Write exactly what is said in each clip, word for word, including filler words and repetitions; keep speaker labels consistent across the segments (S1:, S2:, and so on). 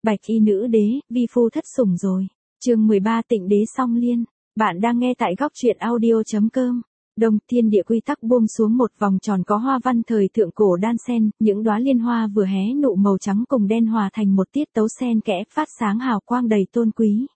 S1: Bạch y nữ đế, vi phu thất sủng rồi. Chương mười ba Tịnh đế song liên. Bạn đang nghe tại góc truyện audio chấm com. Đông thiên địa quy tắc buông xuống một vòng tròn có hoa văn thời thượng cổ đan sen, những đóa liên hoa vừa hé nụ màu trắng cùng đen hòa thành một tiết tấu sen kẽ phát sáng hào quang đầy tôn quý.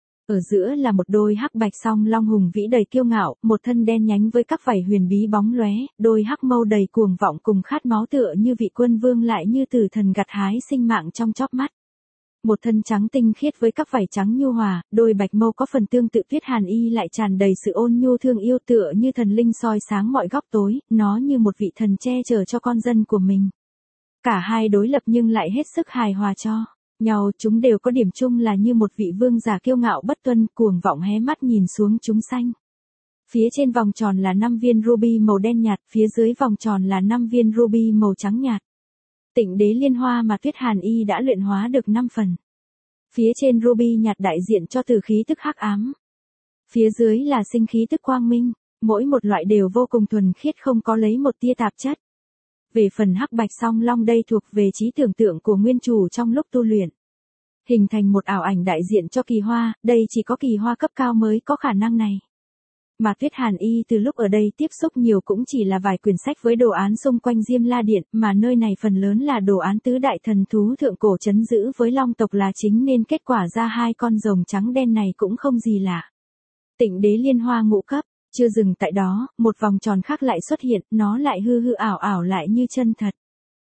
S1: Ở giữa là một đôi hắc bạch song long hùng vĩ đầy kiêu ngạo, một thân đen nhánh với các vảy huyền bí bóng lóe, đôi hắc mâu đầy cuồng vọng cùng khát máu tựa như vị quân vương lại như tử thần gặt hái sinh mạng trong chóp mắt. Một thân trắng tinh khiết với các vảy trắng nhu hòa, đôi bạch mâu có phần tương tự Tuyết Hàn Y lại tràn đầy sự ôn nhu thương yêu tựa như thần linh soi sáng mọi góc tối, nó như một vị thần che chở cho con dân của mình. Cả hai đối lập nhưng lại hết sức hài hòa cho nhau, chúng đều có điểm chung là như một vị vương giả kiêu ngạo bất tuân, cuồng vọng hé mắt nhìn xuống chúng sanh. Phía trên vòng tròn là năm viên ruby màu đen nhạt, phía dưới vòng tròn là năm viên ruby màu trắng nhạt. Tịnh đế liên hoa mà Tuyết Hàn Y đã luyện hóa được năm phần. Phía trên ruby nhạt đại diện cho từ khí tức hắc ám. Phía dưới là sinh khí tức quang minh, mỗi một loại đều vô cùng thuần khiết không có lấy một tia tạp chất. Về phần hắc bạch song long đây thuộc về trí tưởng tượng của nguyên chủ trong lúc tu luyện. Hình thành một ảo ảnh đại diện cho kỳ hoa, đây chỉ có kỳ hoa cấp cao mới có khả năng này. Mà Tuyết Hàn Y từ lúc ở đây tiếp xúc nhiều cũng chỉ là vài quyển sách với đồ án xung quanh Diêm La Điện, mà nơi này phần lớn là đồ án tứ đại thần thú thượng cổ trấn giữ với long tộc là chính nên kết quả ra hai con rồng trắng đen này cũng không gì lạ. Tịnh đế liên hoa ngũ cấp, chưa dừng tại đó, một vòng tròn khác lại xuất hiện, nó lại hư hư ảo ảo lại như chân thật.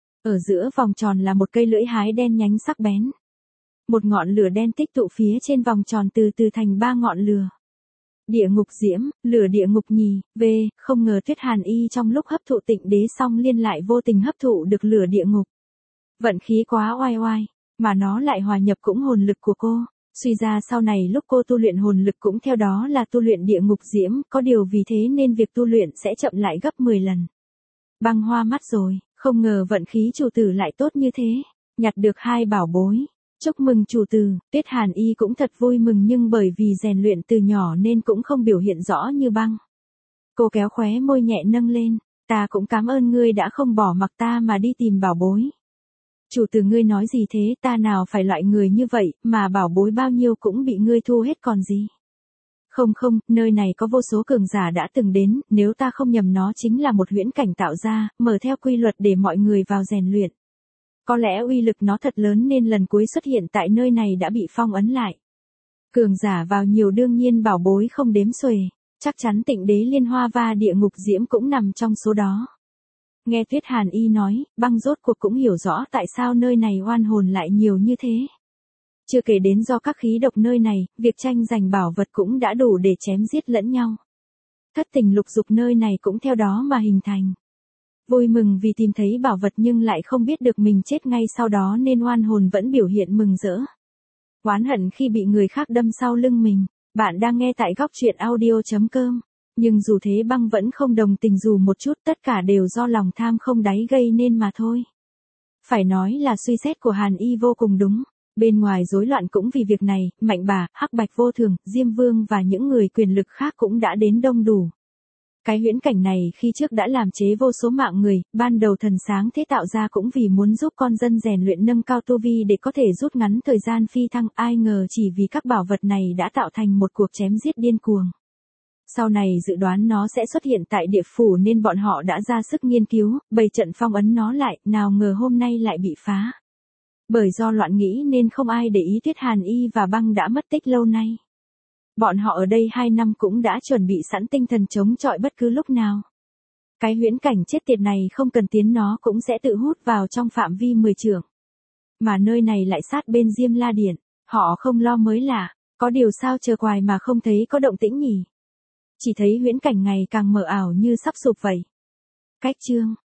S1: Ở giữa vòng tròn là một cây lưỡi hái đen nhánh sắc bén. Một ngọn lửa đen tích tụ phía trên vòng tròn từ từ thành ba ngọn lửa. Địa ngục diễm, lửa địa ngục nhì, V, không ngờ Tuyết Hàn Y trong lúc hấp thụ tịnh đế song liên lại vô tình hấp thụ được lửa địa ngục. Vận khí quá oai oai, mà nó lại hòa nhập cũng hồn lực của cô. Suy ra sau này lúc cô tu luyện hồn lực cũng theo đó là tu luyện địa ngục diễm, có điều vì thế nên việc tu luyện sẽ chậm lại gấp mười lần. Băng hoa mắt rồi, không ngờ vận khí chủ tử lại tốt như thế, nhặt được hai bảo bối. Chúc mừng chủ tử, Tuyết Hàn Y cũng thật vui mừng nhưng bởi vì rèn luyện từ nhỏ nên cũng không biểu hiện rõ như băng. Cô kéo khóe môi nhẹ nâng lên, ta cũng cảm ơn ngươi đã không bỏ mặc ta mà đi tìm bảo bối. Chủ tử ngươi nói gì thế, ta nào phải loại người như vậy, mà bảo bối bao nhiêu cũng bị ngươi thu hết còn gì. Không không, nơi này có vô số cường giả đã từng đến, nếu ta không nhầm nó chính là một huyễn cảnh tạo ra, mở theo quy luật để mọi người vào rèn luyện. Có lẽ uy lực nó thật lớn nên lần cuối xuất hiện tại nơi này đã bị phong ấn lại. Cường giả vào nhiều đương nhiên bảo bối không đếm xuể, chắc chắn tịnh đế liên hoa và địa ngục diễm cũng nằm trong số đó. Nghe Tuyết Hàn Y nói, băng rốt cuộc cũng hiểu rõ tại sao nơi này oan hồn lại nhiều như thế. Chưa kể đến do các khí độc nơi này, việc tranh giành bảo vật cũng đã đủ để chém giết lẫn nhau. Thất tình lục dục nơi này cũng theo đó mà hình thành. Vui mừng vì tìm thấy bảo vật nhưng lại không biết được mình chết ngay sau đó nên oan hồn vẫn biểu hiện mừng rỡ. Oán hận khi bị người khác đâm sau lưng mình. Bạn đang nghe tại góc truyện audio chấm com. Nhưng dù thế băng vẫn không đồng tình dù một chút, tất cả đều do lòng tham không đáy gây nên mà thôi. Phải nói là suy xét của Hàn Y vô cùng đúng. Bên ngoài rối loạn cũng vì việc này, Mạnh Bà, Hắc Bạch Vô Thường, Diêm Vương và những người quyền lực khác cũng đã đến đông đủ. Cái huyễn cảnh này khi trước đã làm chế vô số mạng người, ban đầu thần sáng thế tạo ra cũng vì muốn giúp con dân rèn luyện nâng cao tu vi để có thể rút ngắn thời gian phi thăng, ai ngờ chỉ vì các bảo vật này đã tạo thành một cuộc chém giết điên cuồng. Sau này dự đoán nó sẽ xuất hiện tại địa phủ nên bọn họ đã ra sức nghiên cứu, bày trận phong ấn nó lại, nào ngờ hôm nay lại bị phá. Bởi do loạn nghĩ nên không ai để ý Tuyết Hàn Y và băng đã mất tích lâu nay. Bọn họ ở đây hai năm cũng đã chuẩn bị sẵn tinh thần chống chọi bất cứ lúc nào. Cái huyễn cảnh chết tiệt này không cần tiến nó cũng sẽ tự hút vào trong phạm vi mười trượng. Mà nơi này lại sát bên Diêm La Điện, họ không lo mới lạ, có điều sao chờ hoài mà không thấy có động tĩnh nhỉ. Chỉ thấy huyễn cảnh ngày càng mờ ảo như sắp sụp vậy. Cách chương